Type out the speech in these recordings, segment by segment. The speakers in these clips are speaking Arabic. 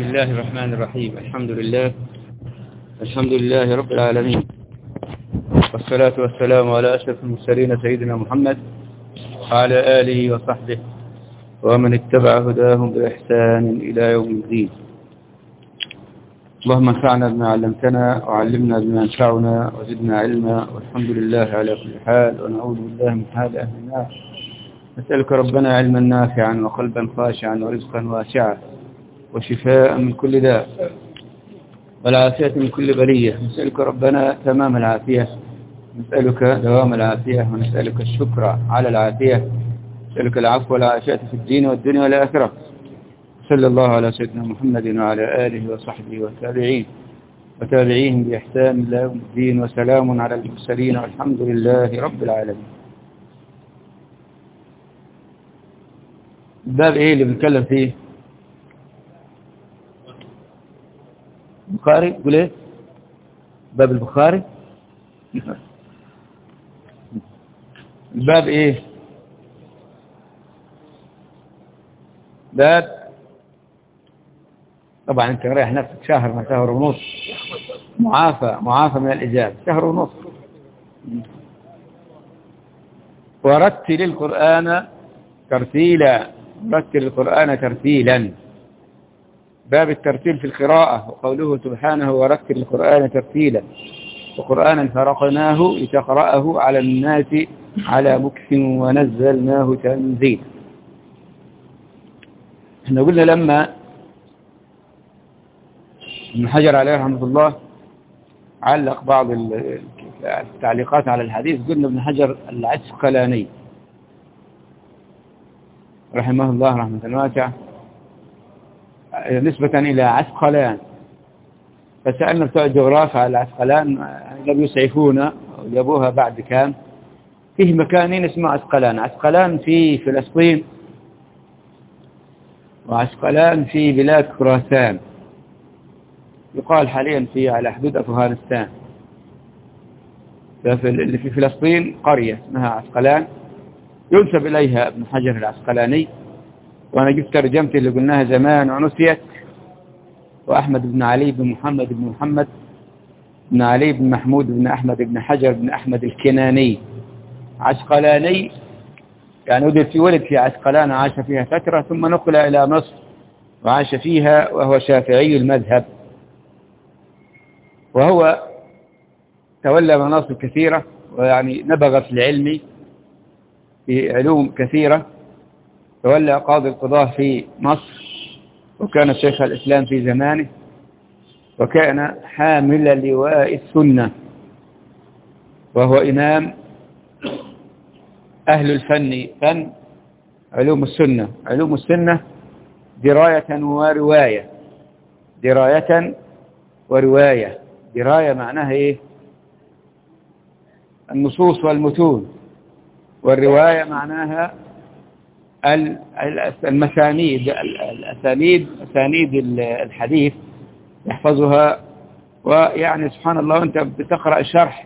بسم الله الرحمن الرحيم. الحمد لله رب العالمين، والصلاة والسلام على أشرف المرسلين سيدنا محمد وعلى آله وصحبه ومن اتبع هداهم بإحسان إلى يوم الدين. اللهم انفعنا بما علمتنا وعلمنا بما ينفعنا وزدنا علما، والحمد لله على كل حال، ونعوذ بالله من حال أهل النار. نسألك ربنا علما نافعا وقلبا خاشعا ورزقا واسعا وشفاء من كل داء والعافية من كل بلية. نسألك ربنا تمام العافية، نسألك دوام العافية، ونسألك الشكر على العافية، نسألك العفو والعافية في الدين والدنيا والآخرة. صلى الله على سيدنا محمد وعلى آله وصحبه وتابعيهم بإحسان إلى يوم الدين، وسلام على المرسلين والحمد لله رب العالمين. الباب ايه اللي بنتكلم فيه؟ البخاري. قول ايه؟ باب البخاري. الباب ايه؟ باب، طبعا انت رايح نفسك شهر ما شهر ونص، معافى من الإجابة، شهر ونص. ورتل القرآن ترتيلا، رتل القرآن ترتيلا. باب الترتيل في القراءة، وقوله سبحانه ورتل القرآن ترتيلا، وقرآنا فرقناه لتقرأه على الناس على مكث ونزلناه تنزيلا. احنا قلنا لما ابن حجر عليه رحمة الله علق بعض التعليقات على الحديث، قلنا ابن حجر العسقلاني رحمه الله رحمة واسعة نسبة إلى عسقلان، فسألنا بتوع الجغرافيا على عسقلان لم يسعفونا وجابوها بعد كام. فيه مكانين اسمه عسقلان في فلسطين، وعسقلان في بلاد خراسان، يقال حاليا على حدود أفغانستان. اللي في فلسطين قرية اسمها عسقلان ينسب إليها ابن حجر العسقلاني، وأنا جبت ترجمتي اللي قلناها زمان ونسيت، وأحمد بن علي بن محمد بن علي بن محمود بن أحمد بن حجر بن أحمد الكناني عسقلاني، يعني ولد في عسقلان، عاش فيها فترة ثم نقل إلى مصر وعاش فيها، وهو شافعي المذهب، وهو تولى مناصب كثيرة، ويعني نبغ في العلم في علوم كثيرة. تولى قاضي القضاة في مصر، وكان شيخ الإسلام في زمانه، وكان حامل لواء السنة، وهو إمام أهل الفن، فن علوم السنة دراية ورواية. دراية معناها إيه؟ النصوص والمتون، والرواية معناها المسانيد، أسانيد الحديث يحفظها. ويعني سبحان الله وانت بتقرأ الشرح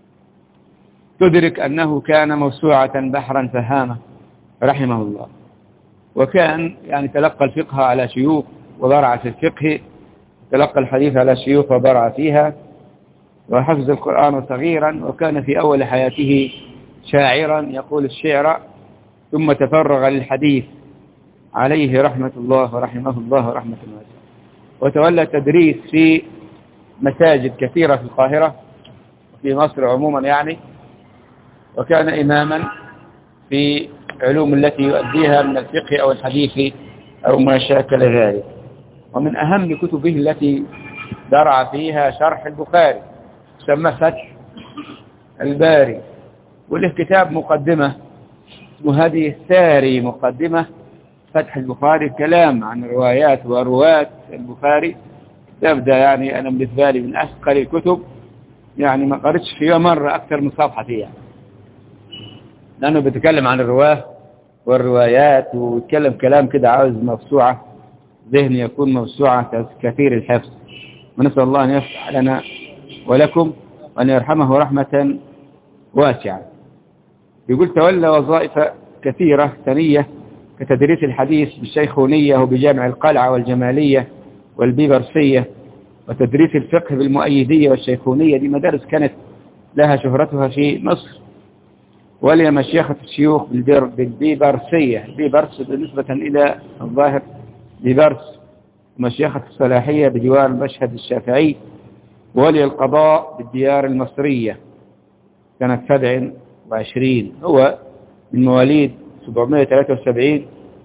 تدرك أنه كان موسوعة بحرا فهامة رحمه الله، وكان يعني تلقى الفقه على شيوخ وبرع في الفقه، تلقى الحديث على شيوخ وبرع فيها، وحفظ القرآن صغيرا، وكان في أول حياته شاعرا يقول الشعر، ثم تفرغ للحديث عليه رحمة الله ورحمه الله ورحمة الله. وتولى تدريس في مساجد كثيرة في القاهرة وفي مصر عموما يعني، وكان إماما في علوم التي يؤديها من الفقه أو الحديث أو ما شاكل ذلك. ومن أهم كتبه التي درع فيها شرح البخاري، سمى فتح الباري، وله كتاب مقدمة وهذه الساري، مقدمة فتح البخاري، كلام عن روايات ورواة البخاري. تبدأ يعني أنا بالنسبة لي من أثقل الكتب، يعني ما قرأتش فيها مرة أكثر من صفحة فيها، لأنه بيتكلم عن الرواه والروايات، ويتكلم كلام كده عاوز موسوعة، ذهن يكون موسوعة كثير الحفظ. ونسأل الله أن يفتح لنا ولكم وأن يرحمه رحمة واسعة. يقول تولى وظائف كثيرة ثانية كتدريس الحديث بالشيخونية وبجامع القلعة والجمالية والبيبرسية، وتدريس الفقه بالمؤيدية والشيخونية. دي مدارس كانت لها شهرتها في مصر. ولي مشيخة الشيوخ بالبيبرسية، البيبرس بالنسبة إلى الظاهر بيبرس، مشيخة الصلاحية بجوار المشهد الشافعي. ولي القضاء بالديار المصرية سنة 27. هو من مواليد 773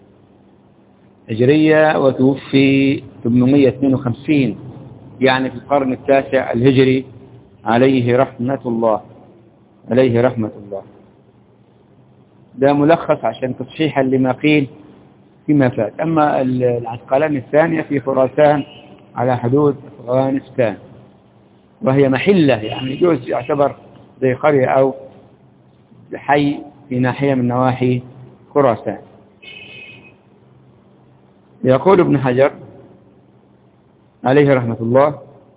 هجرية وتوفي 852، يعني في القرن التاسع الهجري، عليه رحمة الله، عليه رحمة الله. ده ملخص عشان تصحيحا لما قيل فيما فات. أما العسقلاني الثانية في خراسان على حدود أفغانستان، وهي محلة، يعني يجوز يعتبر زي قرية أو حي في ناحية من نواحي خراسان. يقول ابن حجر عليه رحمة الله: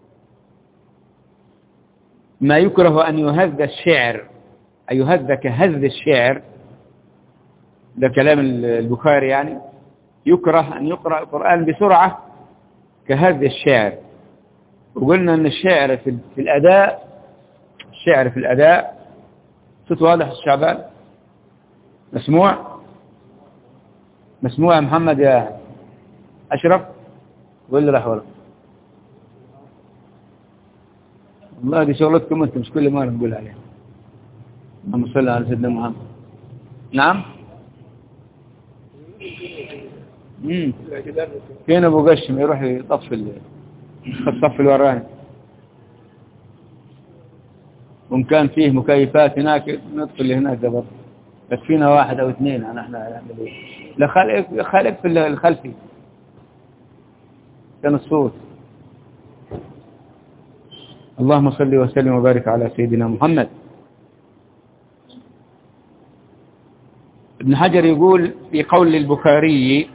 ما يكره أن يهذ الشعر، أن يهذ كهذ الشعر، ده كلام البخاري، يعني يكره أن يقرأ القرآن بسرعة كهذ الشعر. وقلنا أن الشعر في الأداء، الشعر في الأداء صوت واضح الشعبان، مسموع مسموع يا محمد يا أشرف، واللي راح ورا والله دي شغلتكم أنتم، مش كل مرة نقول عليها. اللهم صل على سيدنا محمد. نعم. فين أبو قشم يروح يطفي الصف الوراني، وإن كان فيه مكيفات هناك ندخل اللي هناك ده برضه، بس فينا واحد أو اثنين، نحن نعمل إيه؟ لا خالق في الخلفي كان الصوت. اللهم صل وسلم وبارك على سيدنا محمد. ابن حجر يقول في قول البخاري: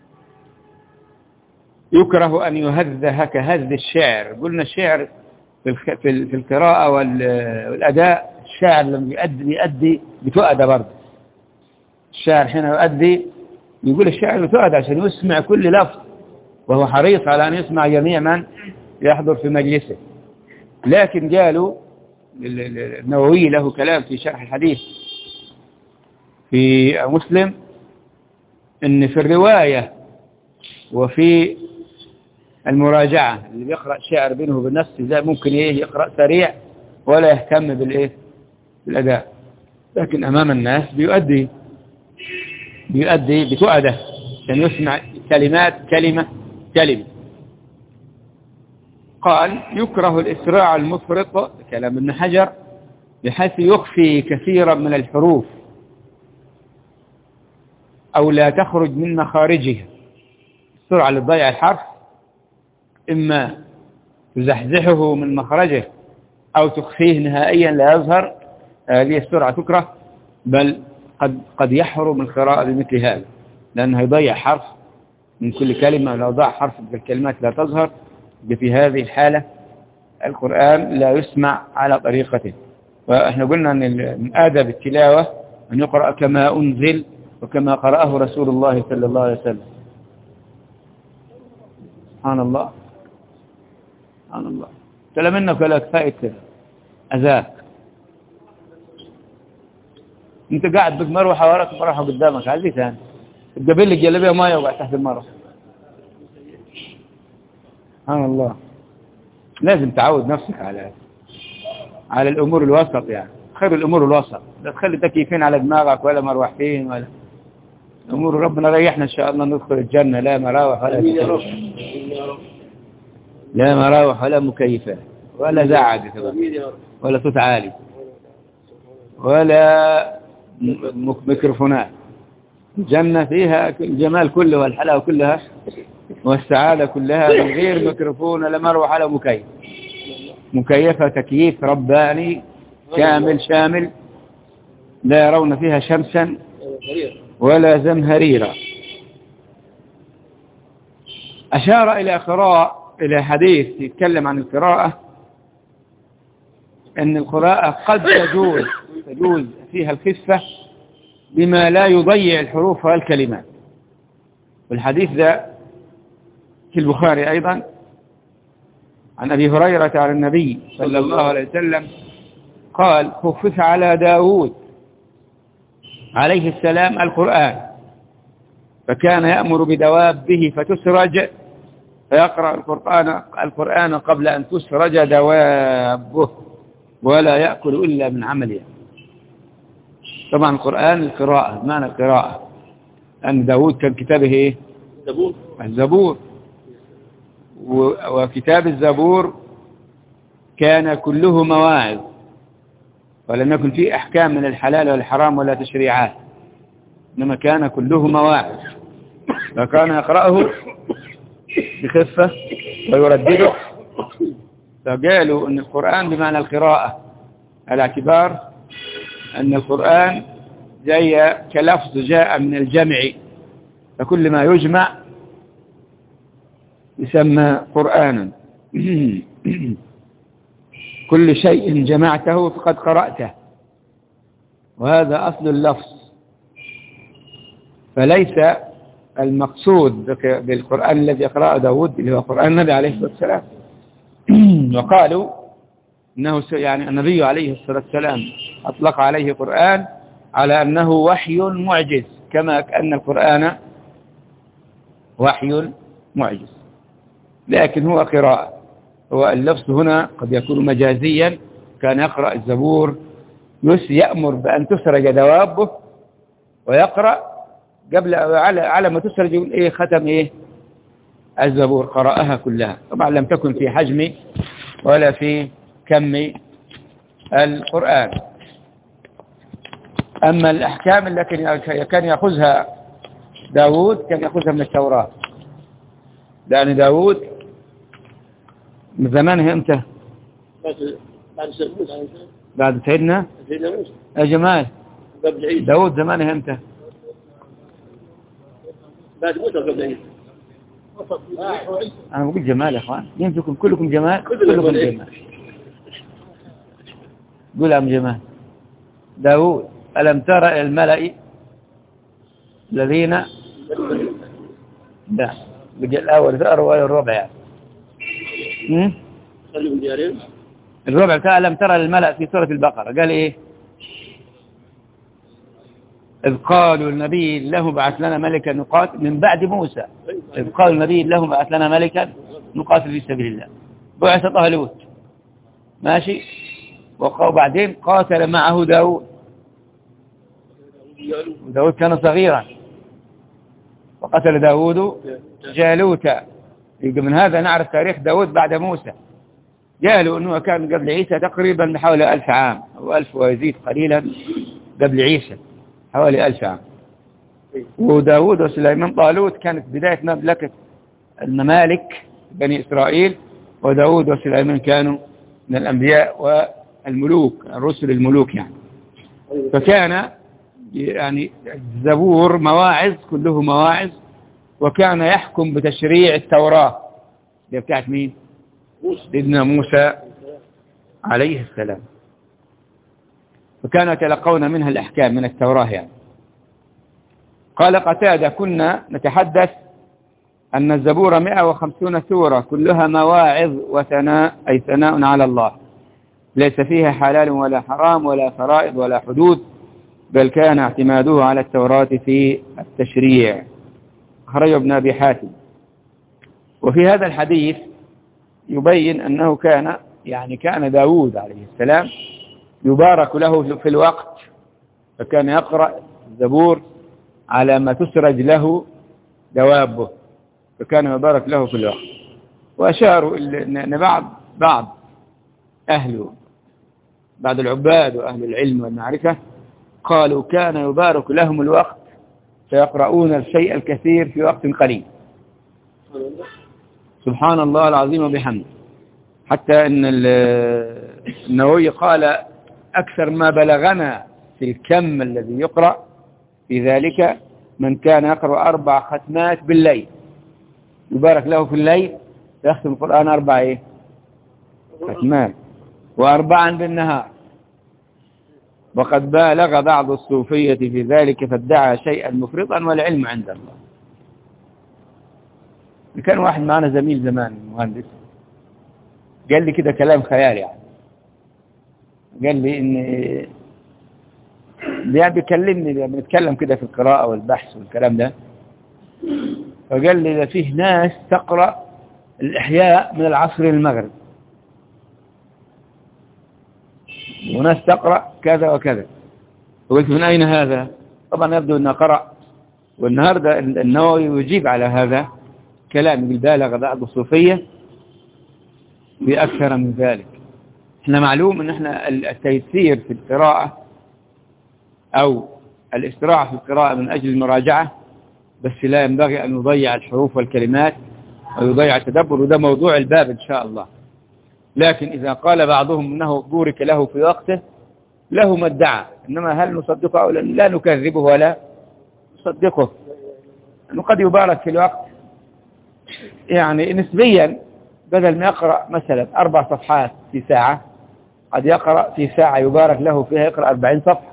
يكره أن يهذه كهذ الشعر. قلنا الشعر في القراءة والأداء، الشاعر لما يؤدي بتؤدى برضه. الشاعر حين يؤدي يقول الشاعر بتؤدى عشان يسمع كل لفظ، وهو حريص على أن يسمع جميع من يحضر في مجلسه. لكن قالوا النووي له كلام في شرح الحديث في مسلم، إن في الرواية وفي المراجعة اللي بيقرأ شعر بينه وبين نفسه ده ممكن يقرأ سريع ولا يهتم بالأداء، لكن أمام الناس بيؤدي بتؤدى عشان يسمع كلمات كلمة. قال: يكره الإسراع المفرط، كلام ابن حجر، بحيث يخفي كثيرا من الحروف أو لا تخرج من مخارجها. السرعة اللي تضيع الحرف إما تزحزحه من مخرجه أو تخفيه نهائيا لا يظهر، هذه السرعة تكره، بل قد يحرم القراءة بمثل هذا، لأنه يضيع حرف من كل كلمة. لو ضاع حرف الكلمات لا تظهر، في هذه الحالة القرآن لا يسمع على طريقته. وإحنا قلنا أن من آداب التلاوة أن يقرأ كما أنزل وكما قرأه رسول الله صلى الله عليه وسلم. سبحان الله سبحان الله. سلام منك ولا كفاية أذاك. أنت قاعد بمروحة وراك مروحة قدامك، عايز ثاني تقبل لك جلبية مايه وقاعد تحت المروحة. سبحان الله. لازم تعود نفسك على الأمور الوسط، يعني خير الأمور الوسط، لا تخلي تكييفين على دماغك ولا مروحتين ولا أمور. ربنا ريحنا إن شاء الله ندخل الجنة لا مراوح ولا مكيفات، لا مراوح ولا مكيفات ولا زعق ولا صوت عالي ولا ميكروفونات. الجنة فيها الجمال كله والحلاوة كلها والسعادة كلها من غير ميكروفون ولا مروحة ولا مكيف. مكيفة تكييف رباني كامل شامل، لا يرون فيها شمسا ولا زمهريرا. أشار إلى حديث يتكلم عن القراءة، أن القراءة قد تجوز فيها الخفة بما لا يضيع الحروف والكلمات. والحديث ذا في البخاري أيضا عن أبي هريرة عن النبي صلى الله عليه وسلم قال خفف على داود عليه السلام القرآن، فكان يأمر بدوابه فتسرج فيقرأ القرآن قبل أن تسرج دوابه ولا يأكل إلا من عمله. طبعا القرآن القراءة، معنى القراءة أن داود كان كتابه إيه؟ الزبور. وكتاب الزبور كان كله مواعظ، ولم يكن فيه أحكام من الحلال والحرام ولا تشريعات، إنما كان كله مواعظ، فكان يقرأه بخفة ويردده. فقالوا أن القرآن بمعنى القراءة، على اعتبار أن القرآن جاي كلفظ جاء من الجمع، فكل ما يجمع يسمى قرآنا. كل شيء جمعته فقد قرأته، وهذا أصل اللفظ. فليس المقصود بالقرآن الذي يقرأه داود اللي هو قرآن النبي عليه الصلاة والسلام. وقالوا إنه يعني النبي عليه الصلاة والسلام أطلق عليه قرآن على أنه وحي معجز، كما أن القرآن وحي معجز، لكن هو قراءة. هو اللفظ هنا قد يكون مجازيا، كان يقرأ الزبور يأمر بأن تسرج دوابه ويقرأ قبل على ما تسرج يقول إيه ختم إيه الزبور، قرأها كلها. طبعا لم تكن في حجم ولا في كم القرآن. أما الأحكام التي كان يأخذها داود كان يأخذها من التوراة، لأن داود من زمانه امتى؟ بعد سيدنا يا جمال. داود زمانه امتى؟ بعد موسى قبل عيسى. أنا بقول جمال يا أخوان، يمسكم كلكم جمال، كلكم جمال. قول يا أم جمال. داود ألم ترى إلى الملأ الذين لا بقى الأول في أروى الربع يعني الربع بتاع ألم ترى للملأ في سورة البقرة قال إيه؟ إذ قالوا النبي له بعث لنا ملكا نقاتل من بعد موسى. إذ قالوا النبي له بعث لنا ملكا نقاتل في سبيل الله. بعث طالوت ماشي، وبعدين قاتل معه داود. وداود كان صغيرا، وقتل داود جالوت. من هذا نعرف تاريخ داود بعد موسى. قالوا أنه كان قبل عيسى تقريبا بحوالي 1000 عام أو 1000 ويزيد قليلا قبل عيسى، حوالي 1000 عام. وداود وسليمان طالوت كانت بداية مملكة الممالك بني إسرائيل، وداود وسليمان كانوا من الأنبياء والملوك، الرسل الملوك يعني. فكان يعني الزبور مواعظ، كله مواعظ، وكان يحكم بتشريع التوراة اللي بتاعت مين؟ سيدنا موسى عليه السلام. فكانوا يتلقون منها الأحكام من التوراة يعني. قال قتادة كنا نتحدث أن الزبور 150 سورة كلها مواعظ وثناء، أي ثناء على الله، ليس فيها حلال ولا حرام ولا فرائض ولا حدود، بل كان اعتماده على التوراة في التشريع. أخرجه ابن أبي حاتم. وفي هذا الحديث يبين أنه كان داود عليه السلام يبارك له في الوقت، فكان يقرأ الزبور على ما تسرج له دوابه، فكان يبارك له في الوقت. وأشاروا أن بعض العباد وأهل العلم والمعرفة قالوا كان يبارك لهم الوقت فيقرؤون الشيء الكثير في وقت قليل. سبحان الله العظيم وبحمده. حتى أن النووي قال أكثر ما بلغنا في الكم الذي يقرأ في ذلك من كان يقرأ 4 ختمات بالليل، يبارك له في الليل يختم القرآن 4 ختمات، و4 بالنهار. وقد بالغ بعض الصوفية في ذلك فادعى شيئا مفرطا والعلم عند الله. كان واحد معنا زميل زمان مهندس قال لي كده كلام خيالي يعني. قال لي إن يعني بيكلمني بنتكلم كده في القراءة والبحث والكلام ده، فقال لي ده فيه ناس تقرأ الإحياء من العصر للمغرب، وناس تقرأ كذا وكذا. فقلت من أين هذا؟ طبعا يبدو أنه قرأ، والنهاردة النووي يجيب على هذا كلام بالبالغ بعض الصوفية بأكثر من ذلك. احنا معلوم ان احنا التيسير في القراءة او الاستراحة في القراءة من اجل المراجعة، بس لا ينبغي ان يضيع الحروف والكلمات ويضيع التدبر، وده موضوع الباب ان شاء الله. لكن اذا قال بعضهم انه بورك له في وقته له ما ادعى، انما هل نصدقه او لا نكذبه ولا نصدقه؟ انه قد يبارك في الوقت يعني نسبيا، بدل ما يقرأ مثلا 4 صفحات في ساعة قد يقرأ في ساعة يبارك له فيها يقرأ 40 صفحة،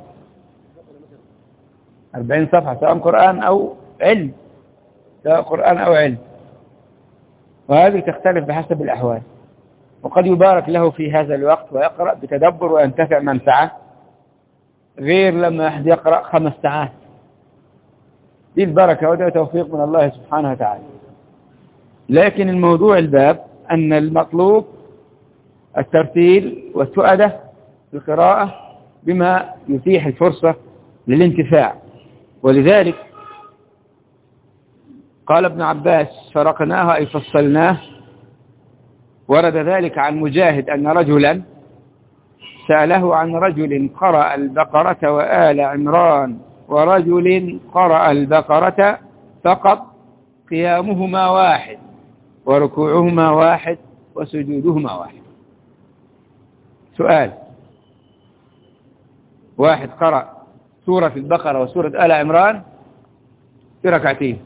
40 صفحة سواء قرآن أو علم، سواء قرآن أو علم، وهذه تختلف بحسب الأحوال. وقد يبارك له في هذا الوقت ويقرأ بتدبر وينتفع منفعة، غير لما أحد يقرأ 5 ساعات. دي البركة وده توفيق من الله سبحانه وتعالى. لكن الموضوع الباب أن المطلوب الترتيل والسؤدة في القراءة بما يتيح الفرصة للانتفاع. ولذلك قال ابن عباس فرقناه أي فصلناه. ورد ذلك عن مجاهد أن رجلا سأله عن رجل قرأ البقرة وآل عمران، ورجل قرأ البقرة فقط قيامهما واحد وركوعهما واحد وسجودهما واحد. سؤال: واحد قرأ سورة البقرة وسورة آل عمران في ركعتين،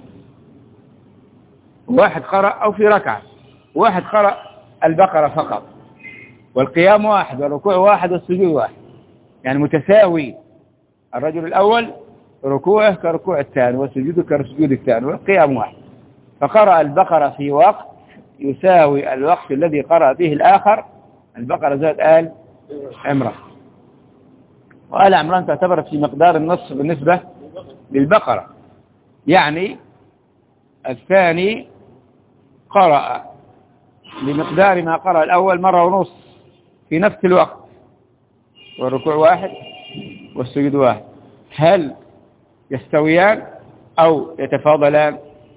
واحد قرأ أو في ركعة، واحد قرأ البقرة فقط والقيام واحد والركوع واحد والسجود واحد، يعني متساوي. الرجل الأول ركوعه كركوع الثاني وسجوده كسجود الثاني والقيام واحد، فقرأ البقرة في وقت يساوي الوقت الذي قرأ به الآخر البقرة زائد آل عمران. وآل عمران تعتبر في مقدار النص بالنسبة للبقرة، يعني الثاني قرأ بمقدار ما قرأ الأول 1.5 في نفس الوقت، والركوع واحد والسجود واحد. هل يستويان أو يتفاضلان؟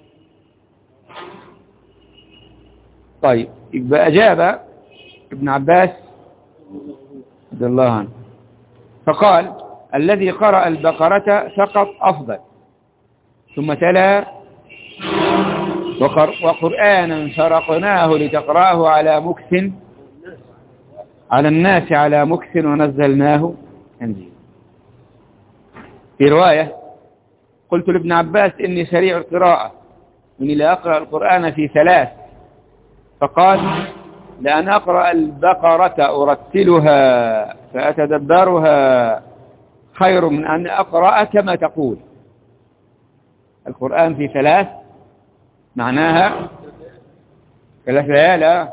طيب، يبقى أجاب ابن عباس رضي الله عنه فقال: الذي قرأ البقرة فقط أفضل. ثم تلا: وقرآنا فرقناه لتقرأه على الناس على مكث ونزلناه تنزيلا. في رواية: قلت لابن عباس إني سريع القراءة، إني لا أقرأ القرآن في 3، فقال: لأن أقرأ البقرة أرتلها فأتدبرها خير من أن أقرأ كما تقول. القرآن في 3 معناها 3 ليالي.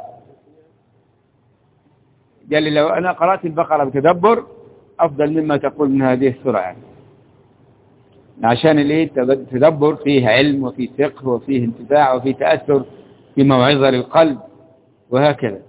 قال لي: لو أنا قرأت البقرة بتدبر أفضل مما تقول من هذه السورة، يعني عشان التدبر فيه علم وفيه فقه وفيه انتفاع وفيه تأثر في موعظة للقلب وهكذا.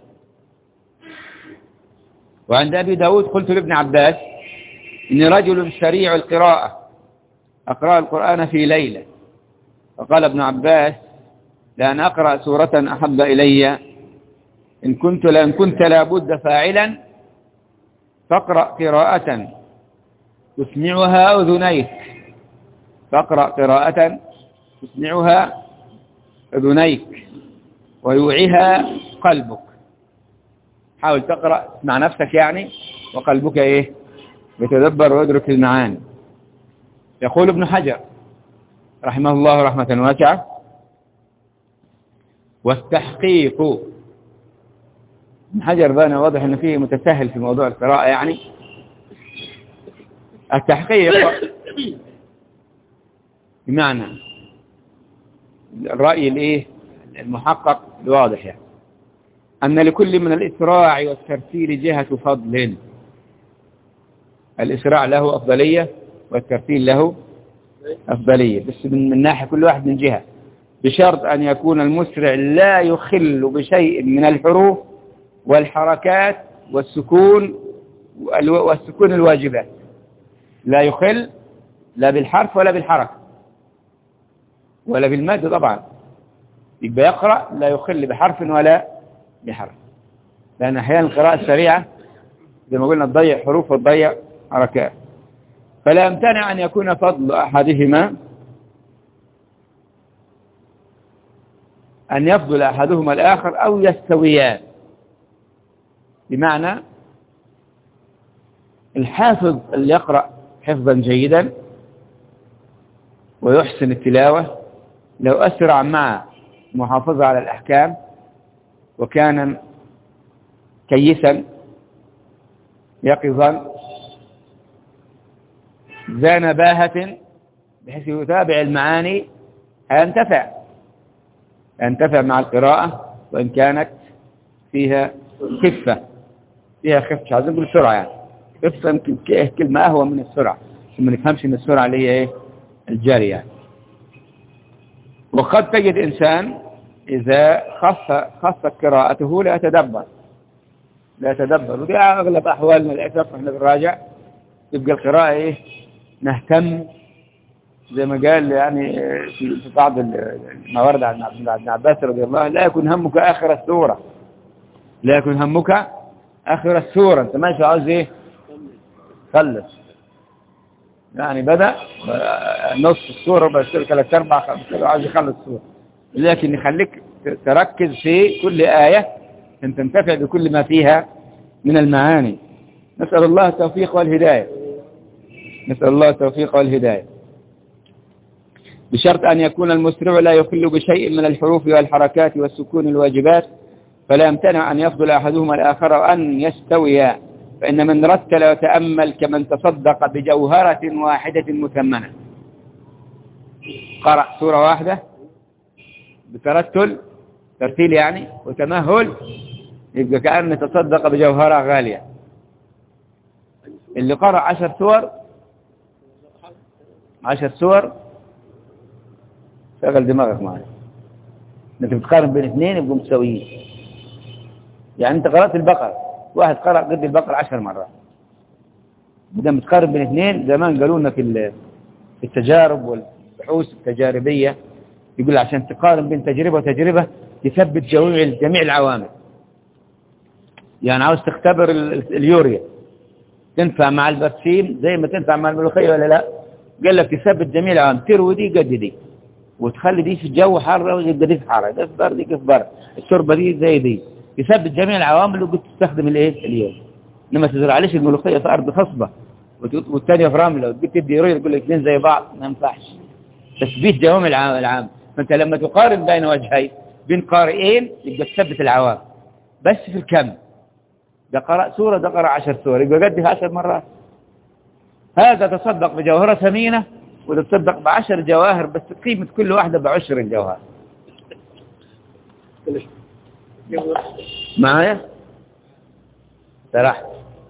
وعند أبي داود: قلت لابن عباس إني رجل سريع القراءة أقرأ القرآن في ليلة، فقال ابن عباس: لأن أقرأ سورة أحب إلي إن كنت لابد فاعلا فاقرأ قراءة تسمعها أذنيك، فاقرأ قراءة تسمعها أذنيك ويوعيها قلبك. حاول تقرأ مع نفسك يعني، وقلبك إيه؟ يتدبر ويدرك المعاني. يقول ابن حجر رحمه الله رحمة واسعة: والتحقيق. ابن حجر بان واضح أنه فيه متساهل في موضوع القراءة، يعني التحقيق بمعنى الرأي المحقق الواضح، يعني أن لكل من الإسراع والترتيل جهة فضل. الإسراع له أفضلية والترتيل له أفضلية، بس من ناحية كل واحد من جهة، بشرط أن يكون المسرع لا يخل بشيء من الحروف والحركات والسكون الواجبات. لا يخل لا بالحرف ولا بالحركة ولا بالمد طبعا، يبقى يقرأ لا يخل بحرف ولا بحرف، لأن أحيانا القراءة السريعة زي ما قلنا تضيع حروف وتضيع حركات. فلا يمتنع أن يكون فضل أحدهما أن يفضل أحدهما الآخر أو يستويان، بمعنى الحافظ اللي يقرأ حفظا جيدا ويحسن التلاوة لو أسرع مع محافظة على الأحكام وكان كيسا يقظا ذا نباهة بحيث يتابع المعاني ينتفع مع القراءة وإن كانت فيها خفة، مش عايزين نقول سرعة، يعني خفة يمكن كلمة أهوى من السرعة، ما نفهمش إن السرعة اللي هي الجارية يعني. وقد تجد إنسان إذا خص قراءته لا يتدبر، ودي أغلب أحوالنا للأسف إحنا بنراجع تبقى القراءة نهتم زي ما قال يعني في بعض ما ورد عن ابن عباس رضي الله عنه: لا يكن همك آخر السورة، أنت ماشي عاوز خلص، يعني بدأ نص السورة بس 3/4 عاوز يخلص السورة، لكن يخليك تركز في كل آية أن تنتفع بكل ما فيها من المعاني. نسأل الله التوفيق والهداية، بشرط أن يكون المسرع لا يخل بشيء من الحروف والحركات والسكون الواجبات، فلا يمتنع أن يفضل أحدهما الآخر وأن يستويا، فإن من رتل وتأمل كمن تصدق بجوهرة واحدة مثمنة. قرأ سورة واحدة ترتيل يعني وتمهل، يبقى كأنه تصدق بجوهرة غالية. اللي قرأ 10 سور شغل دماغك معي، انت بتقارن بين 2 يبقوا متساويين. يعني انت قرأت البقرة، واحد قرأ قد البقرة 10 مرات، بدنا بتقارن بين 2. زمان قالوا لنا في التجارب والبحوث التجاربية يقول عشان تقارن بين تجربة وتجربة تثبت جميع العوامل. يعني عاوز تختبر اليوريا تنفع مع البرسيم زي ما تنفع مع الملوخية ولا لا؟ قال لك تثبت جميع العوامل، تروي دي قد دي، وتخلي دي في الجو حر ويبقى دي في حر، ده في برد دي في برد، الشوربه دي زي دي، يثبت جميع العوامل وقلت تستخدم اليوم. انما تزرعليش الملوخيه في ارض خصبه والثانيه في رمله وتجي تدي يوريا تقول لك الاثنين زي بعض، ما ينفعش. تثبيت جوامع العام. فانت لما تقارن بين وجهين بين قارئين يبقى تثبت العوامل. بس في الكم ده قرأ سورة ده قرأ 10 سور يبقى قدها 10 مرات. هذا تصدق بجوهرة ثمينة وده تصدق ب10 جواهر، بس قيمة كل واحدة ب10 الجواهر. معايا؟ سرحت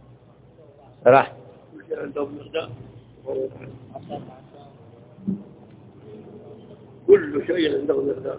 كل شيء عنده مقدار.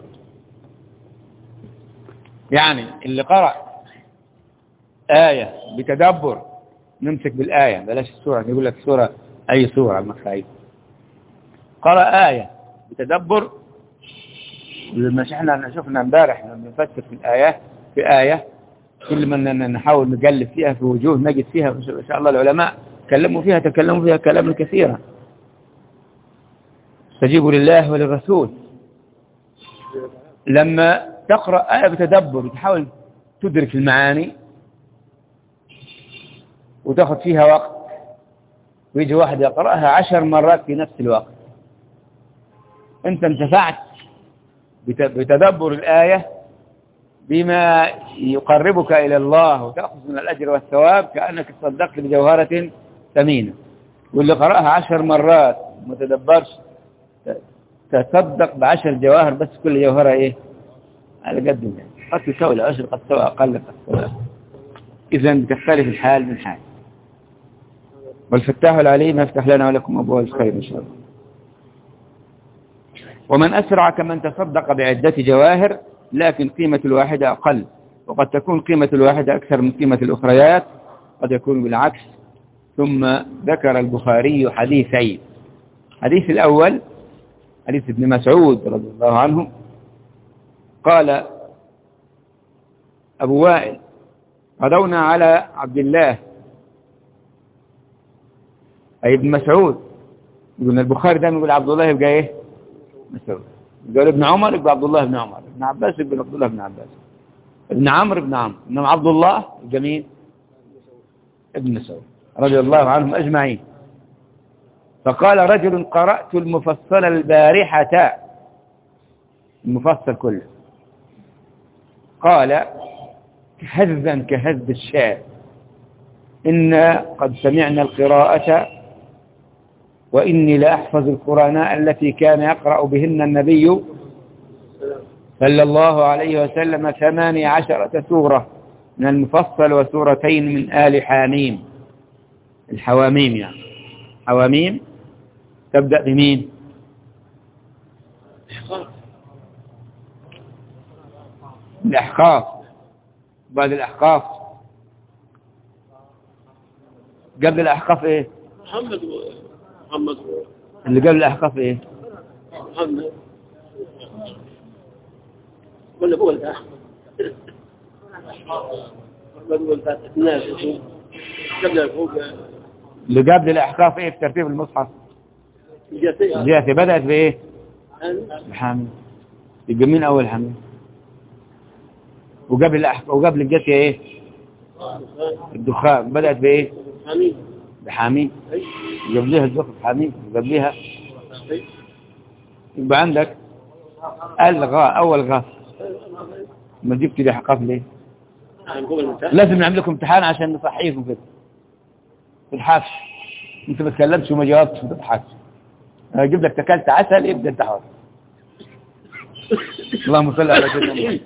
يعني اللي قرأ آية بتدبر، نمسك بالآية بلاش السورة، يقول لك سورة أي سورة المخايف. قرأ آية بتدبر، لما احنا شفنا امبارح بنفسر في الآيات في آية كل ما نحاول نقلب فيها في وجوه نجد فيها إن شاء الله العلماء تكلموا فيها كلاما كثيرا. استجيبوا لله وللرسول. لما تقرأ آية بتدبر وتحاول تدرك المعاني وتاخذ فيها وقت، ويجي واحد يقرأها 10 مرات في نفس الوقت، انت انتفعت بتدبر الآية بما يقربك إلى الله وتأخذ من الأجر والثواب كأنك تصدقت بجوهرة ثمينة. واللي قرأها 10 مرات ما تدبرش تصدق ب10 جواهر، بس كل جوهرة على قد قد تساوي العشر، قد تساوي أقل، قد تساوي أكثر. إذا بتختلف الحال من حال. والفتاح العليم يفتح لنا ولكم أبواب الخير إن شاء الله. ومن أسرع كمن تصدق بعدة جواهر، لكن قيمة الواحدة أقل، وقد تكون قيمة الواحدة أكثر من قيمة الأخريات، قد يكون بالعكس. ثم ذكر البخاري حديثين. الحديث الأول حديث ابن مسعود رضي الله عنه قال أبو وائل: غدونا على عبد الله، أي ابن مسعود. يقول البخاري دائما يقول عبد الله يبقى إيه؟ مسعود. يقول ابن عمر يبقى عبد الله بن عمر، ابن عباس يبقى عبد الله بن عباس، ابن عمرو بن عمرو، إنما عبد الله يبقى مين؟ ابن مسعود رضي الله عنهم أجمعين. فقال رجل: قرأت المفصل البارحة، المفصل كله. قال: هزا كهز الشعر، إنا قد سمعنا القراءة، وإني لأحفظ القرآن التي كان يقرأ بهن النبي صلى الله عليه وسلم 18 سورة من المفصل وسورتين من آل حاميم. الحواميم يعني حواميم تبدأ بمين؟ الأحقاف. بعد الأحقاف قبل الأحقاف إيه؟ محمد اللي قبل الأحقاف إيه؟ محمد ولا هو الأحمد الناس قبل فوق اللي قبل الأحقاف إيه في ترتيب المصحف؟ الجاثية. بدأت بإيه؟ الحامل. يبقى مين أول حامل؟ وقبل الجاثية إيه؟ الدخان. بدأت بإيه؟ بحامين. قبلها الزخرف حامين، قبلها يبقى عندك الغاء. أول غاء ما جبت لي حقاف ليه؟ لازم نعمل لكم امتحان عشان نصحيكم كده في الحافش. انت ما تكلمتش وما جاوبتش ما تضحكش. انا اجيب لك تكلت عسل ابدا انت حاضر. اللهم صل على سيدنا محمد.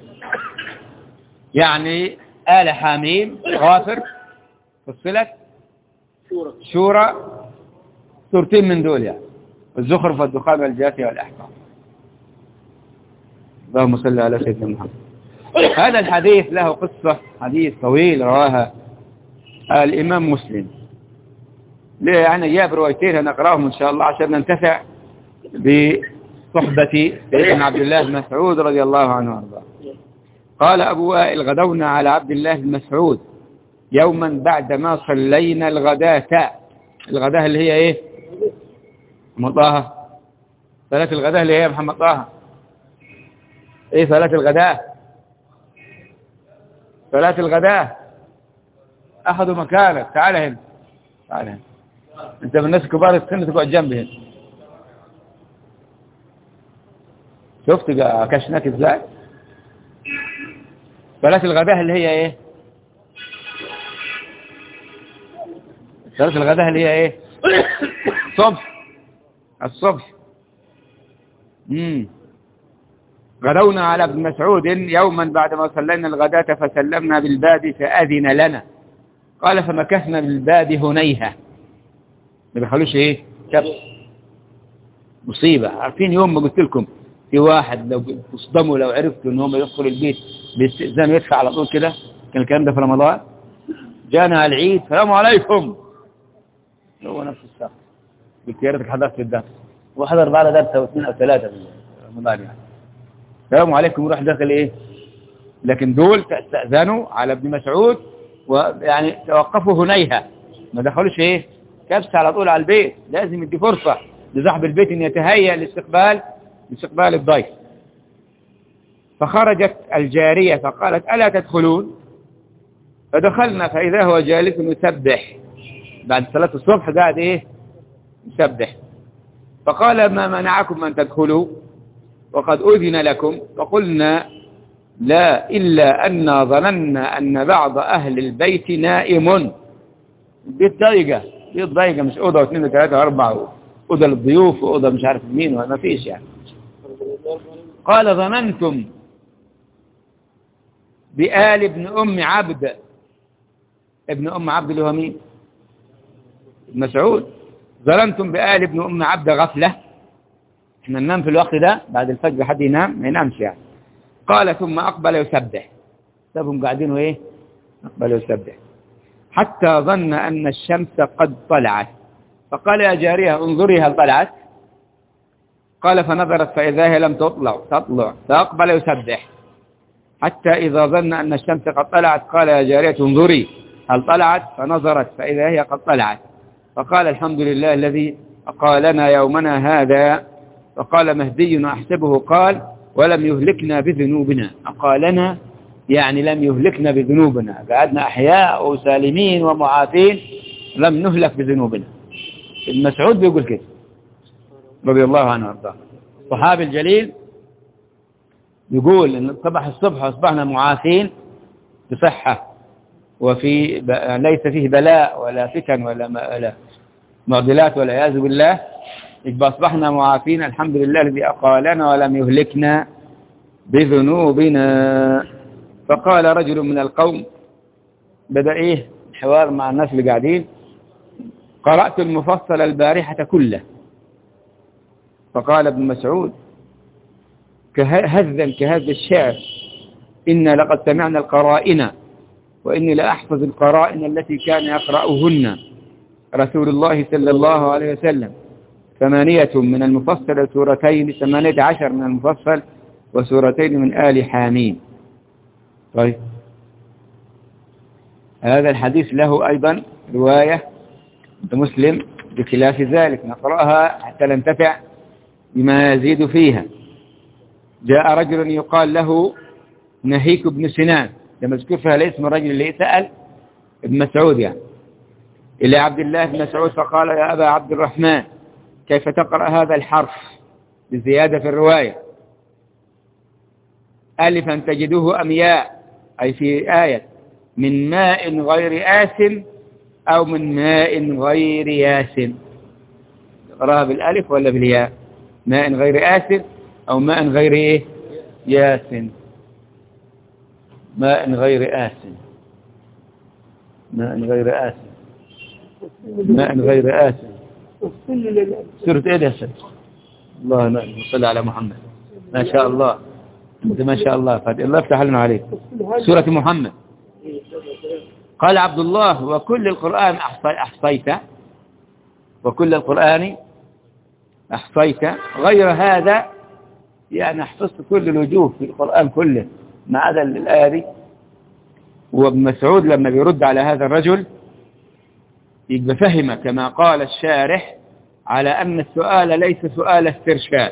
يعني آل حاميم غافر فصلت شورى سورتين من دول يعني الزخرف والدخان والجاثية والأحقاف. اللهم صل على سيدنا محمد. هذا الحديث له قصة، حديث طويل رواها الإمام مسلم. ليه يعني جاب روايتين نقراهم إن شاء الله عشان ننتفع بصحبة سيدنا عبد الله بن مسعود رضي الله عنه وارضاه. قال أبو وائل: غدونا على عبد الله بن مسعود يوما بعدما صلينا الغداة. الغداة اللي هي ايه؟ مطاهة. صلاة الغداة اللي هي محمد طه. ايه صلاة الغداة؟ صلاة الغداة. اخذوا مكانك. تعال هنا، تعال هنا. انت من الناس كبار السن تقعد جنبي هنا. شفت كشناك ازاي؟ صلاة الغداة اللي هي ايه؟ صلاة الغداء اللي هي ايه؟ الصبح. غدونا على ابن مسعود يوما بعدما صلينا الغداة فسلمنا بالباب فأذن لنا. قال: فمكثنا بالباب هنيها. ما بيخلوش ايه؟ كبس. مصيبة. عارفين يوم ما قلت لكم في واحد لو تصدموا لو عرفتوا ان هم يدخل البيت باستئذان يدفع على طول كده. كان الكلام ده في رمضان. جانا على العيد: السلام عليكم. هو نفس الشخص. قلت يا ريتك حضرت الدرس، وحضر بعد درس او 2 أو 3 في رمضان يعني. السلام عليكم وراح داخل ايه؟ لكن دول استأذنوا على ابن مسعود ويعني توقفوا هنيها، ما دخلوش ايه؟ كبس على طول على البيت. لازم يدي فرصة لصاحب البيت ان يتهيأ لاستقبال الضيف. فخرجت الجارية فقالت: ألا تدخلون؟ فدخلنا فإذا هو جالس يسبح. بعد صلاة الصبح قاعد ايه؟ يسبح. فقال: ما منعكم أن تدخلوا وقد أذن لكم؟ فقلنا: لا، إلا أن ظننا أن بعض أهل البيت نائم. البيت ضيقة، مش أوضة واثنين وثلاثة وأربعة، أوضة للضيوف وأوضة مش عارف مين، وما فيش يعني. قال: ظننتم بآل ابن أم عبد. ابن أم عبد اللي هو مين؟ مسعود. ظلمتم بآل ابن أم عبد غفلة. احنا ننام في الوقت ده بعد الفجر، حد ينام؟ ما ينامش يعني. قال ثم أقبل يسبح. سابهم قاعدين وإيه؟ أقبل يسبح حتى ظن أن الشمس قد طلعت، فقال يا جارية انظري هل طلعت؟ قال فنظرت فإذا هي لم تطلع. فأقبل يسبح حتى إذا ظن أن الشمس قد طلعت قال يا جارية انظري هل طلعت؟ فنظرت فإذا هي قد طلعت. فقال الحمد لله الذي أقالنا يومنا هذا. فقال مهدي أحسبه قال ولم يهلكنا بذنوبنا. أقالنا يعني لم يهلكنا بذنوبنا، قعدنا أحياء وسالمين ومعافين، لم نهلك بذنوبنا. المسعود بيقول كده رضي الله عنه وارضاه. الصحابي الجليل يقول إن صبح الصبح أصبحنا معافين بصحة، وفي ليس فيه بلاء ولا فتن ولا معضلات ولا عياذ بالله، يبقى أصبحنا معافين الحمد لله الذي أقالنا ولم يهلكنا بذنوبنا. فقال رجل من القوم، بدأ إيه الحوار مع الناس اللي قاعدين، قرأت المفصل البارحة كله. فقال ابن مسعود هذا كهذا الشعر إن لقد سمعنا القرائن وإني لأحفظ القرائن التي كان يقرأهن رسول الله صلى الله عليه وسلم 8 من المفصل سورتين 18 من المفصل وسورتين من آل حامين. طيب هذا الحديث له أيضا رواية مسلم بخلاف ذلك، نقرأها حتى ننتفع بما يزيد فيها. جاء رجل يقال له نهيك بن سنان، لما ذكر فيها الاسم الرجل اللي سأل ابن مسعود يعني، إلى عبد الله بن مسعود فقال يا أبا عبد الرحمن كيف تقرأ هذا الحرف بزيادة في الرواية؟ ألفا تجدوه أم ياء، أي في آية من ماء غير آسن أو من ماء غير ياسن. تقرأها بالألف ولا بالياء؟ ماء غير آسن أو ماء غير إيه؟ ياسن. ماء غير آسن، ماء غير آسن، ماء غير آسن. سورة إيه ده يا سيد؟ الله نعم صلى على محمد. ما شاء الله أنت ما شاء الله الله يفتح لنا عليك. سورة محمد. قال عبد الله وكل القرآن أحصيت، وكل القرآن أحصيت غير هذا، يعني حفظت كل الوجوه في القرآن كله ما عدا الآية دي. وابن مسعود لما بيرد على هذا الرجل يبقى فهم كما قال الشارح على أن السؤال ليس سؤال استرشاد،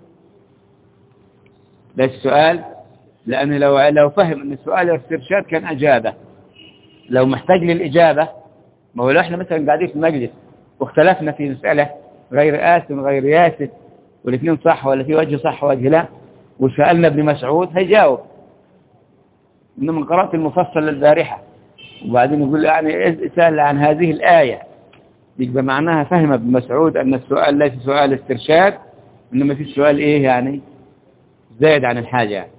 ليس سؤال، لأنه لو فهم أن السؤال استرشاد كان أجابه. لو محتاج للإجابة، ما هو لو احنا مثلا قاعدين في المجلس واختلفنا في مسألة غير آسن وغير ياسن والاثنين صح ولا في وجه صح ووجه لا، وسألنا ابن مسعود هيجاوب. إنما قرأت المفصل البارحة وبعدين يقول يعني سأل عن هذه الآية، يبقى معناها فهم ابن مسعود أن السؤال ليس سؤال استرشاد، إنما في السؤال إيه يعني زائد عن الحاجة يعني.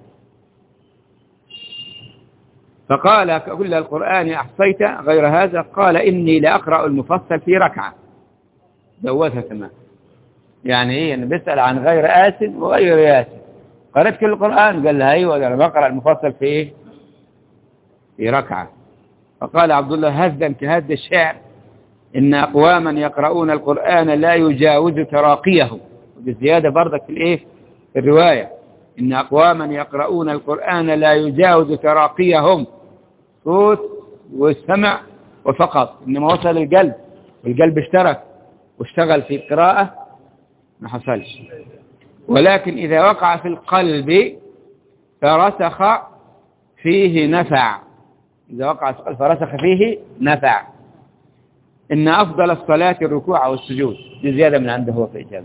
فقال كل القرآن أحصيت غير هذا، قال إني لأقرأ المفصل في ركعة. دوتها كمان يعني إيه؟ أنا بسأل عن غير آسن وغير ياسن. قرأت كل القرآن؟ قال لها أيوة أنا بقرأ المفصل في إيه؟ في ركعة. فقال عبد الله هذا كهذا الشعر إن أقواما يقرؤون القرآن لا يجاوز تراقيه، وبزيادة برضك في الإيه؟ في الرواية إن أقواما يقرؤون القرآن لا يجاوز تراقيهم، صوت والسمع وفقط، إنما وصل القلب والقلب اشترك واشتغل في القراءة ما حصلش. ولكن إذا وقع في القلب فرسخ فيه نفع، إذا وقع في القلب فرسخ فيه نفع. إن أفضل الصلاة الركوع والسجود، دي زيادة من عنده هو في إجابة.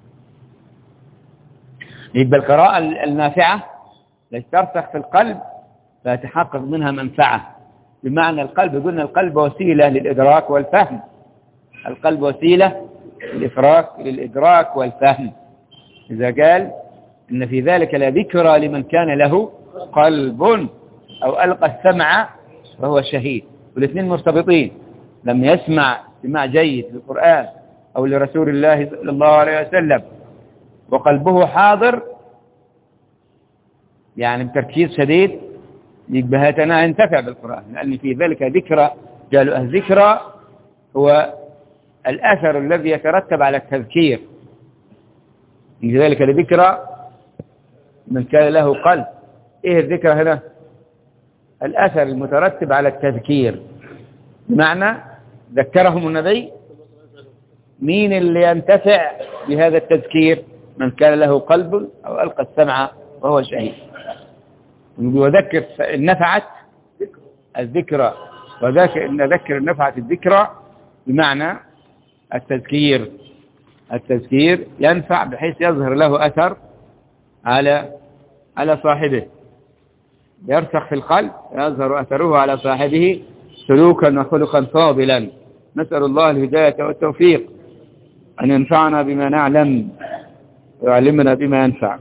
يبقى القراءة النافعة التي ترسخ في القلب فتحقق منها منفعة، بمعنى القلب قلنا القلب وسيلة للإدراك والفهم، القلب وسيلة للإدراك والفهم. إذا قال إن في ذلك لذكرى لمن كان له قلب، أو ألقى السمع وهو شهيد، والاثنين مرتبطين. لم يسمع سماع جيد للقرآن أو لرسول الله صلى الله عليه وسلم وقلبه حاضر يعني بتركيز شديد، يبهتنا ينتفع بالقرآن، لأن في ذلك ذكرى. قالوا الذكرى هو الأثر الذي يترتب على التذكير، لذلك الذكرى من كان له قلب. إيه الذكرى هنا؟ الأثر المترتب على التذكير، بمعنى ذكرهم النبي. مين اللي ينتفع بهذا التذكير؟ من كان له قلب أو ألقى السمع وهو شهيد. وذكر نفعت الذكرى، ذكر نفعت الذكرى بمعنى التذكير ينفع بحيث يظهر له أثر على صاحبه، يرسخ في القلب، يظهر أثره على صاحبه سلوكا وخلقا فاضلا. نسأل الله الهداية والتوفيق، أن ينفعنا بما نعلم ويعلمنا بما ينفع.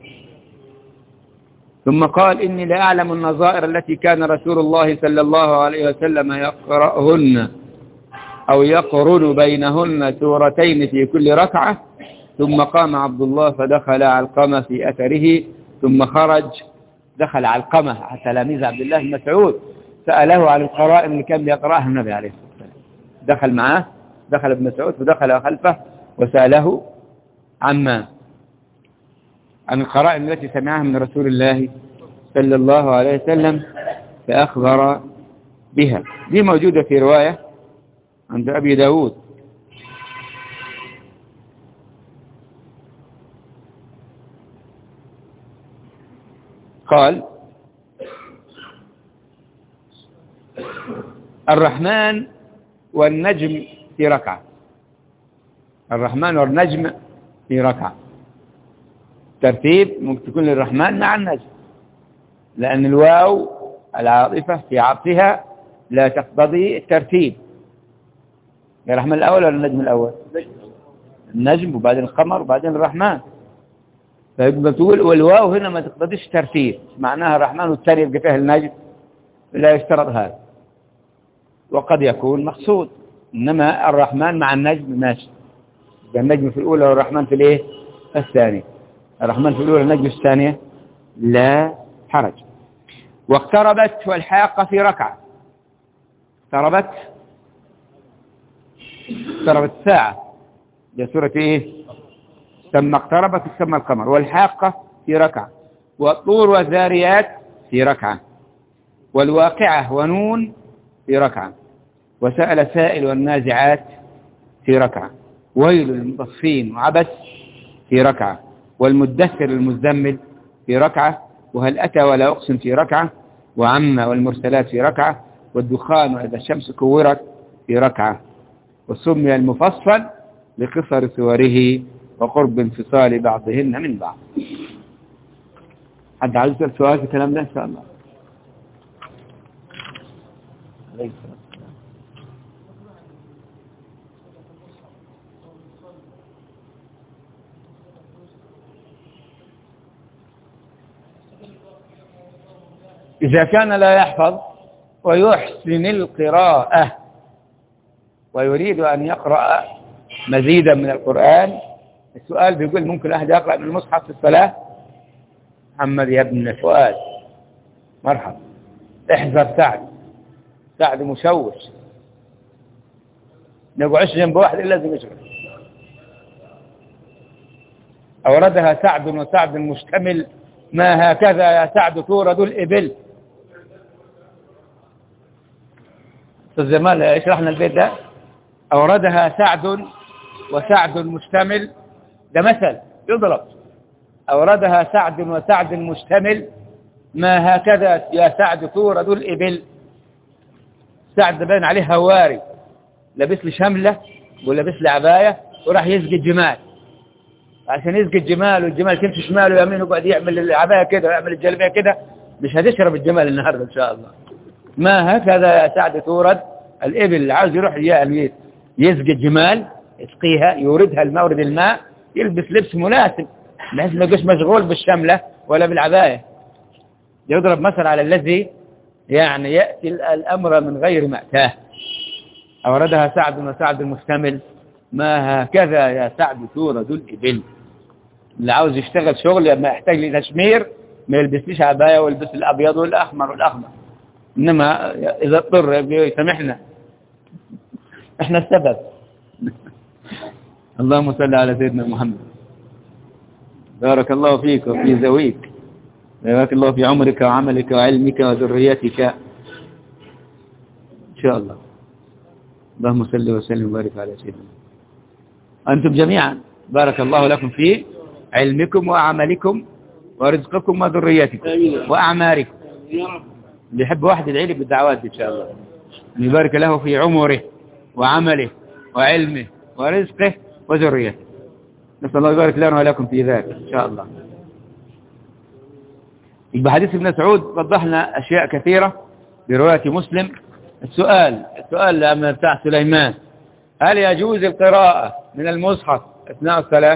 ثم قال: إني لا أعلم النظائر التي كان رسول الله صلى الله عليه وسلم يقرأهن أو يقرن بينهن سورتين في كل ركعة. ثم قام عبد الله فدخل علقمة في أثره، ثم خرج. دخل علقمة تلاميذ عبد الله بن مسعود، سأله عن القرائن اللي كان يقرأها النبي عليه الصلاة والسلام. دخل معه، دخل ابن مسعود فدخل خلفه وسأله عن القرائن التي سمعها من رسول الله صلى الله عليه وسلم فأخبر بها. دي موجودة في رواية عند أبي داود. قال: الرحمن والنجم في ركعة. الرحمن والنجم في ركعة. ترتيب ممكن تكون للرحمن مع النجم، لأن الواو العاطفة في عطفها لا تقتضي الترتيب. الرحمن الأول ولا النجم الأول؟ النجم وبعدين القمر وبعدين الرحمن. فيبقى تقول والواو هنا ما تقتضيش ترتيب، معناها الرحمن والثاني يبقى فيها النجم، لا يشترط هذا. وقد يكون مقصود، إنما الرحمن مع النجم ماشي. النجم في الأولى والرحمن في الإيه؟ الثانية. الرحمن في الأولى النجم في الثانية لا حرج. واقتربت والحاقة في ركعة. اقتربت الساعة، دي سورة إيه؟ ثم اقتربت ثم القمر. والحاقة في ركعة. والطور والذاريات في ركعة. والواقعة ونون في ركعة. وسأل سائل والنازعات في ركعة. ويل للمطفين وعبس في ركعة. والمدثر المزمل في ركعة. وهل أتى ولا أقسم في ركعة. وعم والمرسلات في ركعة. والدخان وإذا الشمس كورت في ركعة. وسمي المفصل لقصر سوره وقرب انفصال بعضهن من بعض. حد عايز يسأل سؤال في الكلام ده إن شاء الله؟ إذا كان لا يحفظ ويحسن القراءة ويريد أن يقرأ مزيدا من القرآن، السؤال بيقول ممكن أحد يقرأ من المصحف في الصلاة؟ محمد يا ابن فؤاد مرحبا. احذر سعد مشوش، نقعدش جنب واحد إلا لازم يشغل. أوردها سعد وسعد مشتمل، ما هكذا يا سعد تورد الإبل. أستاذ جمال اشرح لنا البيت ده. أوردها سعد وسعد مشتمل، ده مثل يضرب. أوردها سعد وسعد مشتمل، ما هكذا يا سعد تورد الإبل. سعد باين عليه هواري، لبس لي شملة ولبس لي عباية وراح يسقي الجمال. عشان يسقي الجمال والجمال تمشي شماله ويمينه وقعد يعمل العباية كده ويعمل الجلبية كده، مش هتشرب الجمال النهارده إن شاء الله. ما هكذا يا سعد تورد الإبل. عاوز يروح يسقي الجمال، يسقيها، يوردها المورد الماء، يلبس لبس مناسب بحيث ما يبقاش مشغول بالشملة ولا بالعباية. يضرب مثل على الذي يعني يأتي الأمر من غير مأتاه. أوردها سعد بن سعد المستمل: ما هكذا يا سعد تورد الإبل. اللي عاوز يشتغل شغل لما يحتاج لتشمير ما يلبسليش عباية ويلبس الأبيض والأحمر والأخضر، إنما إذا اضطر يسامحنا، إحنا السبب. اللهم صل على سيدنا محمد. بارك الله فيك وفي زويك، بارك الله في عمرك وعملك وعلمك وذريتك إن شاء الله. اللهم صل وسلم وبارك على سيدنا. أنتم جميعا بارك الله لكم في علمكم وعملكم ورزقكم وذريتكم وأعماركم. اللي يحب واحد العلم بالدعوات إن شاء الله، أن يبارك له في عمره وعمله وعلمه ورزقه وذريته. نسأل الله يبارك لنا ولكم في ذلك إن شاء الله. بحديث ابن مسعود وضحنا أشياء كثيرة برواية مسلم. السؤال لما بتاع سليمان: هل يجوز القراءة من المصحف أثناء الصلاة؟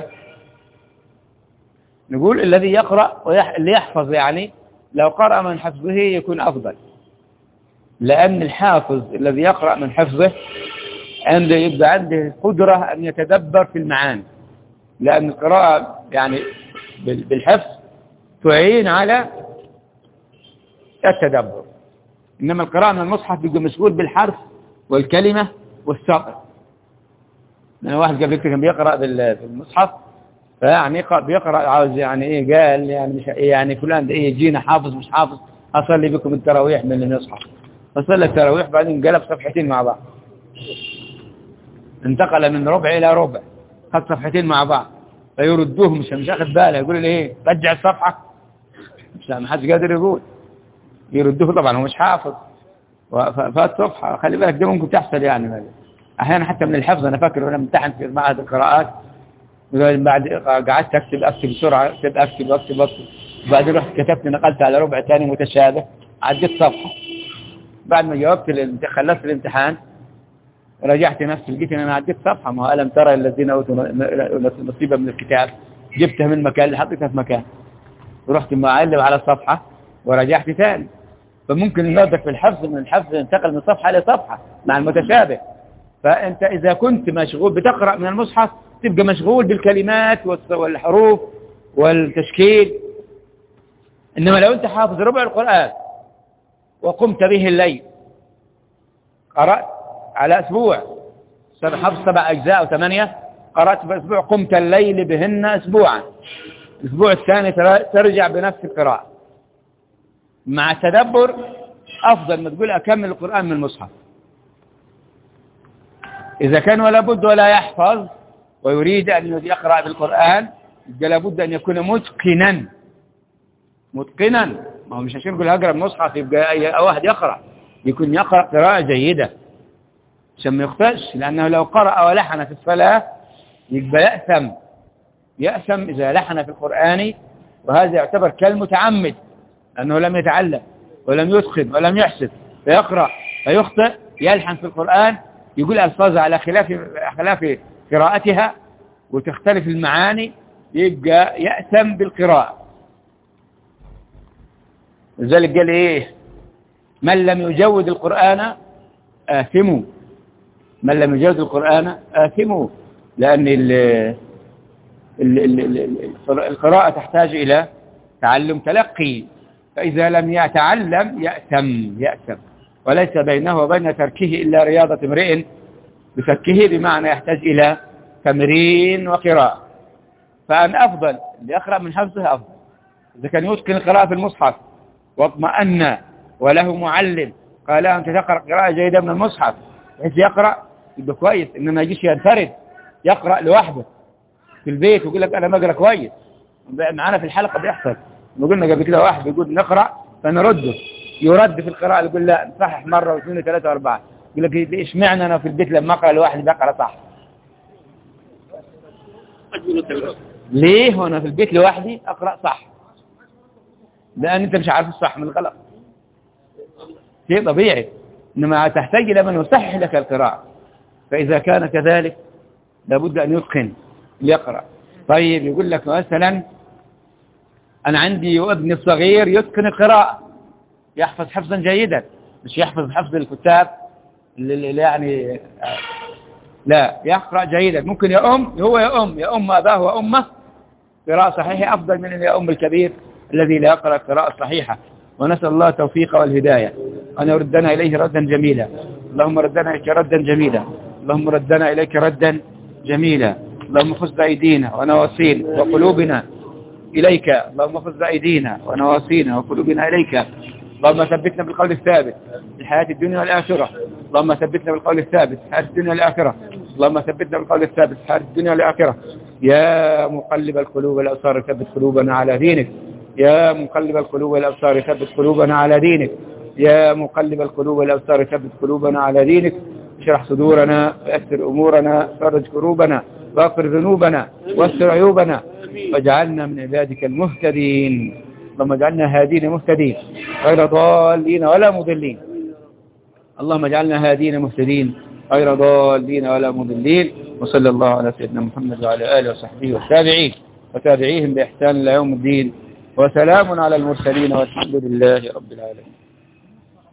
نقول الذي يقرأ اللي يحفظ، يعني لو قرأ من حفظه يكون أفضل، لأن الحافظ الذي يقرأ من حفظه يبقى عنده قدرة أن يتدبر في المعاني، لأن القراءة يعني بالحفظ تعين على التدبر، إنما القراءة من المصحف بيبقى مسؤول بالحرف والكلمة والسطر. أنا واحد قبل كده كان بيقرأ بالمصحف، فيعني بيقرأ عاوز يعني إيه، قال يعني مش يعني فلان إيه يجينا حافظ مش حافظ، أصلي بكم التراويح من المصحف. فصلى التراويح بعدين قلب صفحتين مع بعض، انتقل من ربع إلى ربع، خد صفحتين مع بعض فيردوهم، مش أخذ باله، يقول لي إيه رجع الصفحة، مش ما حدش قادر يقول، يردوه طبعا هو مش حافظ فات صفحة. خلي بالك ده ممكن تحصل يعني أحيانا حتى من الحفظ. أنا فاكر وأنا امتحن في معهد القراءات، بعد قعدت أكتب بسرعة، أكتب وبعدين رحت كتبت نقلت على ربع ثاني متشابه، عديت صفحة. بعد ما جاوبت خلصت الامتحان رجعت نفسي لقيت ان انا عديت صفحة. ما هو ألم ترى الذين اوتوا نصيبا من الكتاب، جبتها من مكان اللي حطيتها في مكان، ورحت معلم على الصفحة ورجعت ثاني. فممكن يوضح في الحفظ، من الحفظ ينتقل من صفحة لصفحة مع المتشابه. فأنت إذا كنت مشغول بتقرأ من المصحف تبقى مشغول بالكلمات والحروف والتشكيل. إنما لو أنت حافظ ربع القرآن وقمت به الليل، قرأت على أسبوع، حفظ 7 أجزاء أو 8، قرأت بأسبوع، قمت الليل بهن أسبوعا، الأسبوع الثاني ترجع بنفس القراءة مع التدبر. أفضل ما تقول أكمل القرآن من المصحف. إذا كان ولا بد ولا يحفظ ويريد أن يقرأ بالقرآن لابد أن يكون متقنا. ما هو مش عشان يقول هقرأ المصحف يبقى أي واحد يقرأ، يكون يقرأ قراءة جيدة عشان ما يخطئش، لأنه لو قرأ ولحن في الصلاة يبقى يأثم إذا لحن في القرآن، وهذا يعتبر كالمتعمد لأنه لم يتعلم ولم يتقن ولم يحسب، فيقرأ فيخطئ، يلحن في القرآن، يقول ألفاظ على خلاف قراءتها وتختلف المعاني، يبقى يأثم بالقراءة. لذلك قال إيه: من لم يجود القرآن آثموا، من لم يجود القرآن آثموا، لأن القراءة تحتاج إلى تعلم تلقي، فإذا لم يتعلم يأثم، وليس بينه وبين تركه إلا رياضة امرئ بفكه، بمعنى يحتاج إلى تمرين وقراءة. فأن أفضل اللي يقرأ من حفظه أفضل إذا كان يتقن القراءة في المصحف واطمأن وله معلم قال أنت تقرأ قراءة جيدة من المصحف بحيث يقرأ يبقى كويس. إنما يجيش ينفرد يقرأ لوحده في البيت ويقول لك أنا بقرأ كويس. معنا في الحلقة بيحصل، قلنا قبل كده واحد يقول نقرأ فنرده، يرد في القراءة يقول لا نصحح مرة واثنين وثلاثة وأربعة، يقول لك إيش معنى أنا في البيت لما أقرأ لواحد بيقرأ صح؟ ليه وأنا في البيت لوحدي أقرأ صح؟ لأن أنت مش عارف الصح من الغلط، شيء طبيعي. إنما تحتاج إلى من يصحح لك القراءة، فإذا كان كذلك لابد أن يتقن ليقرأ. طيب يقول لك مثلا أنا عندي ابني الصغير يتقن القراءة يحفظ حفظا جيدا، مش يحفظ حفظ الكتاب اللي يعني لا، يقرأ جيدا. ممكن يؤم أباه وأمه قراءة صحيحة أفضل من أن يؤم الكبير الذي لا يقرأ قراءة صحيحة. ونسأل الله التوفيق والهداية، أن يردنا إليه ردا جميلا. اللهم ردنا إليك ردا جميلا، اللهم ردنا إليك ردا جميلا. اللهم خذ بأيدينا ونواصينا وقلوبنا إليك، اللهم خذ بأيدينا ونواصينا وقلوبنا إليك. اللهم ثبتنا بالقول الثابت في الحياة الدنيا والآخرة، اللهم ثبتنا بالقول الثابت في الحياة الدنيا والآخرة، اللهم ثبتنا بالقول الثابت في الحياة الدنيا والآخرة. يا مقلب القلوب والأبصار ثبت قلوبنا على دينك، يا مقلب القلوب والأبصار ثبت قلوبنا على دينك، يا مقلب القلوب والأبصار ثبت قلوبنا على دينك. اشرح صدورنا ويسر أمورنا، فرج كروبنا واغفر ذنوبنا واستر عيوبنا، واجعلنا من عبادك المهتدين. اللهم اجعلنا هادين مهتدين غير ضالين ولا مضلين. اللهم اجعلنا هادين مهتدين غير ضالين ولا مضلين. وصلى الله على سيدنا محمد وعلى آله وصحبه والتابعين وتابعيهم بإحسان إلى يوم الدين. وسلام على المرسلين والحمد لله رب العالمين.